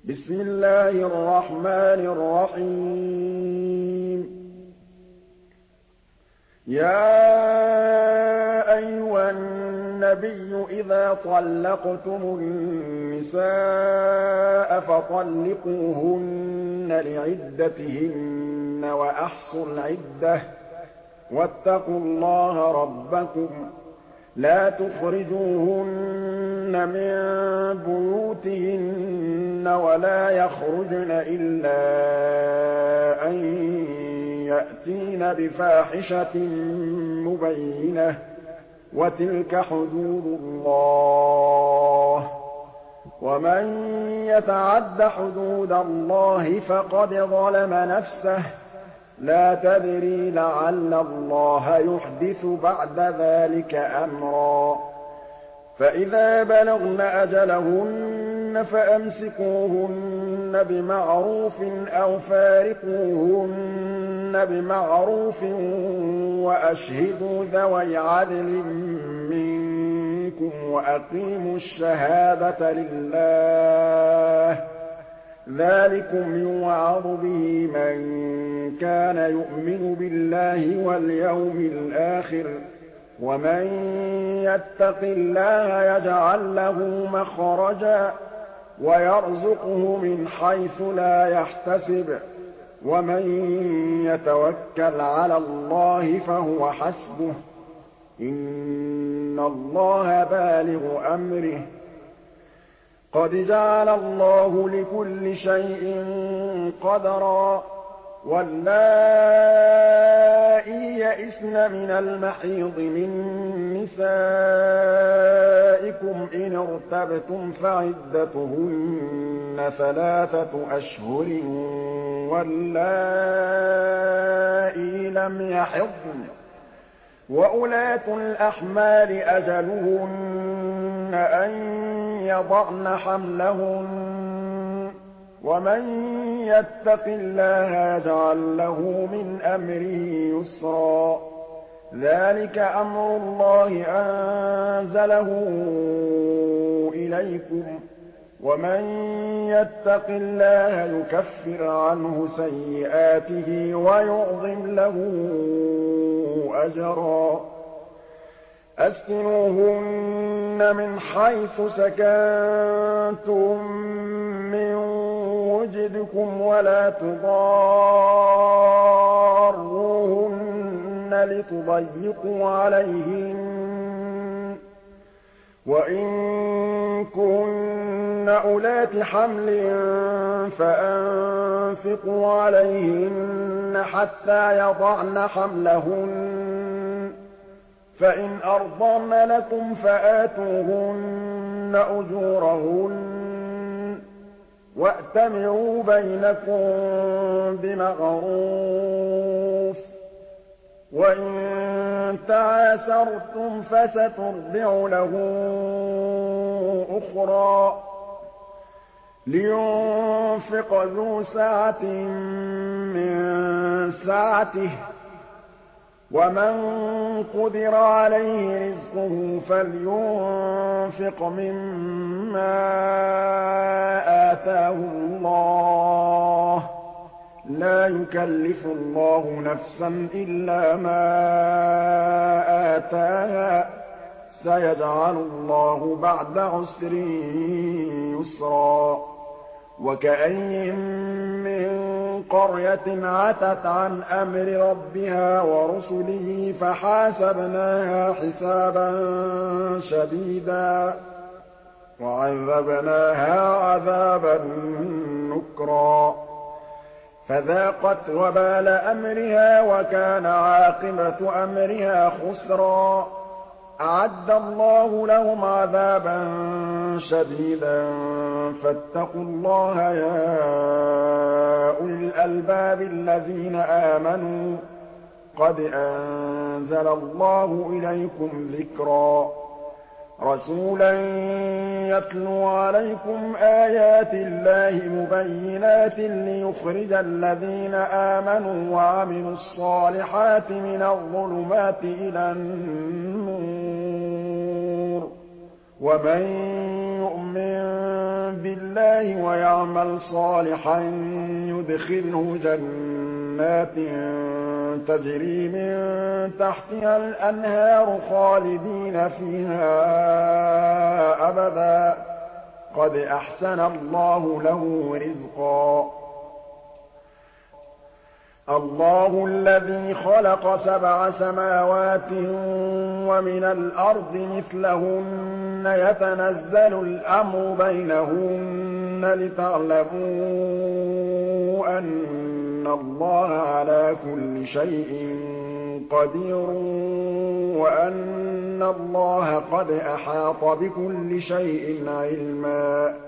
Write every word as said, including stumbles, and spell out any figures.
بسم الله الرحمن الرحيم يا أيها النبي إذا طلقتم النساء فطلقوهن لعدتهن وأحصوا العدة واتقوا الله ربكم لا تخرجوهن من بيوتهن ولا يخرجن إلا أن يأتين بفاحشة مبينة وتلك حدود الله ومن يتعد حدود الله فقد ظلم نفسه لا تدري لعل الله يحدث بعد ذلك أمرا فإذا بلغن أجلهن فأمسكوهن بمعروف أو فارقوهن بمعروف وأشهدوا ذوي عدل منكم وأقيموا الشهادة لله ذلكم يوعظ به من كان يؤمن بالله واليوم الآخر ومن يتق الله يجعل له مخرجا ويرزقه من حيث لا يحتسب ومن يتوكل على الله فهو حسبه إن الله بالغ أمره قد جعل الله لكل شيء قدرا واللائي يئسن من المحيض من نسائكم إن ارتبتم فعدتهن ثلاثة أشهر واللائي لم يحضن وأولاة الأحمال أجلهن أن يضعن حملهن ومن يتق الله يجعل له من أمره يسرا ذلك أمر الله أنزله إليكم ومن يتق الله يكفر عنه سيئاته ويعظم له أجرا أسكنوهن من حيث سكنتم من وجدكم ولا تضاروهن لتضيقوا عليهن وإن كن أولات حمل فأنفقوا عليهن حتى يضعن حملهن فإن أرضن لكم فآتوهن أجورهن وأتمروا بينكم بمعروف وإن تعاسرتم فسترضع له أخرى لينفق ذو سعة من سعته ومن قدر عليه رزقه فلينفق مما آتاه الله لا يكلف الله نفسا إلا ما آتاها سيجعل الله بعد عسر يسرا وكأين من قرية عتت عن أمر ربها ورسله فحاسبناها حسابا شديدا وعذبناها عذابا نكرا فذاقت وبال أمرها وكان عاقبة أمرها خسرا أعد الله لهم عذابا شديدا فاتقوا الله يا أولي الألباب الذين آمنوا قد أنزل الله إليكم ذكرا رسولا يتلو عليكم آيات الله مبينات ليخرج الذين آمنوا وعملوا الصالحات من الظلمات إلى النور ومن يؤمن بالله ويعمل صالحا يدخله جنات تجري من تحتها الأنهار خالدين فيها أبدا قد أحسن الله له رزقا الله الذي خلق سبع سماوات ومن الأرض مثلهن يتنزل الأمر بينهن لتعلموا أن الله على كل شيء قدير وأن الله قد أحاط بكل شيء علما